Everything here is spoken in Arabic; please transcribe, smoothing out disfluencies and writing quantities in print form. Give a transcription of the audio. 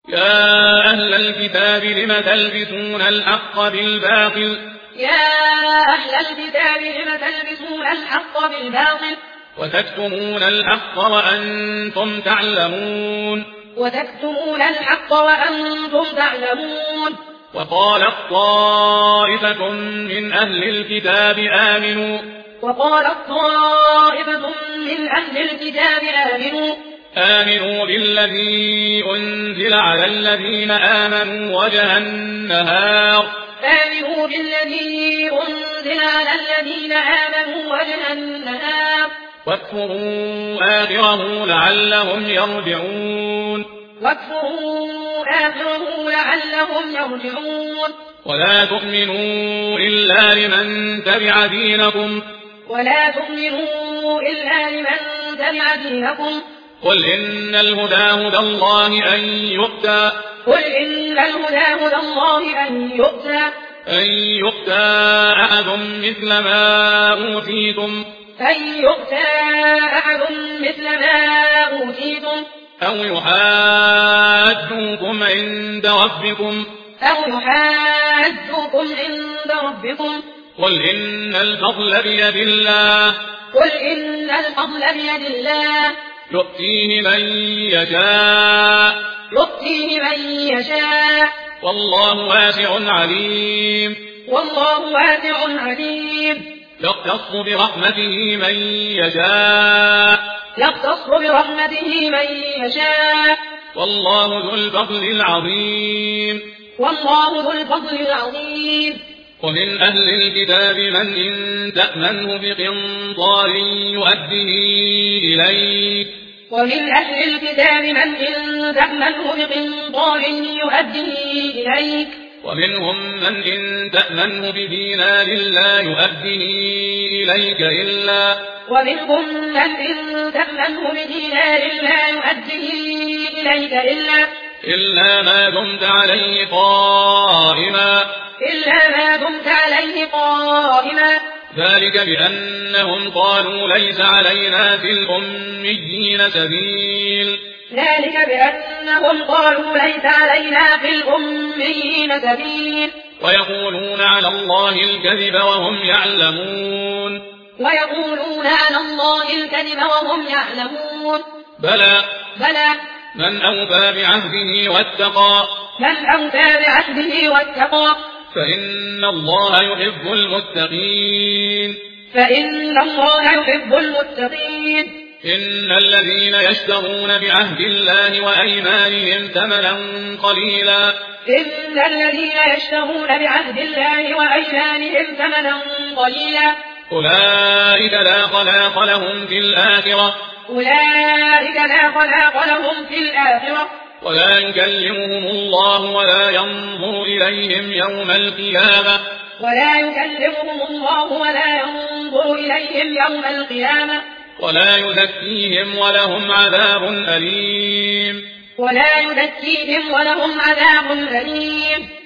يا أهل الكتاب لم تلبسون الحق بالباطل وتكتمون الحق وأنتم تعلمون وقالت طائفة من أهل الكتاب آمنوا بالذي أنزل على الذين آمنوا وجه النهار واكفروا آخره لعلهم يرجعون ولا تؤمنوا إلا لمن تبع دينكم قل إن الهدى هدى الله أن يؤتى أحد مثل ما أوتيتم أو يحاجوكم عند ربكم قل إن الفضل بيد الله يؤتيه من يشاء والله واسع عليم يختص برحمته من يشاء والله ذو الفضل العظيم ومن أهل الكتاب من إن تأمنه بقنطار يؤديه إليك ومنهم من إن تأمنه بدينار لا يؤديه إليك إلا ما دمت عليه قائما ذلك بأنهم قالوا ليس علينا في الأميين سبيل ويقولون على الله الكذب وهم يعلمون بلى من أوفى بعهده واتقى فإن الله يحب المتقين إن الذين يشترون بعهد الله وأيمانهم ثمنا قليلا أولئك لا خلاق لهم في الآخرة ولا يكلمهم الله ولا ينظر إليهم يوم القيامة ولا يزكيهم ولهم عذاب أليم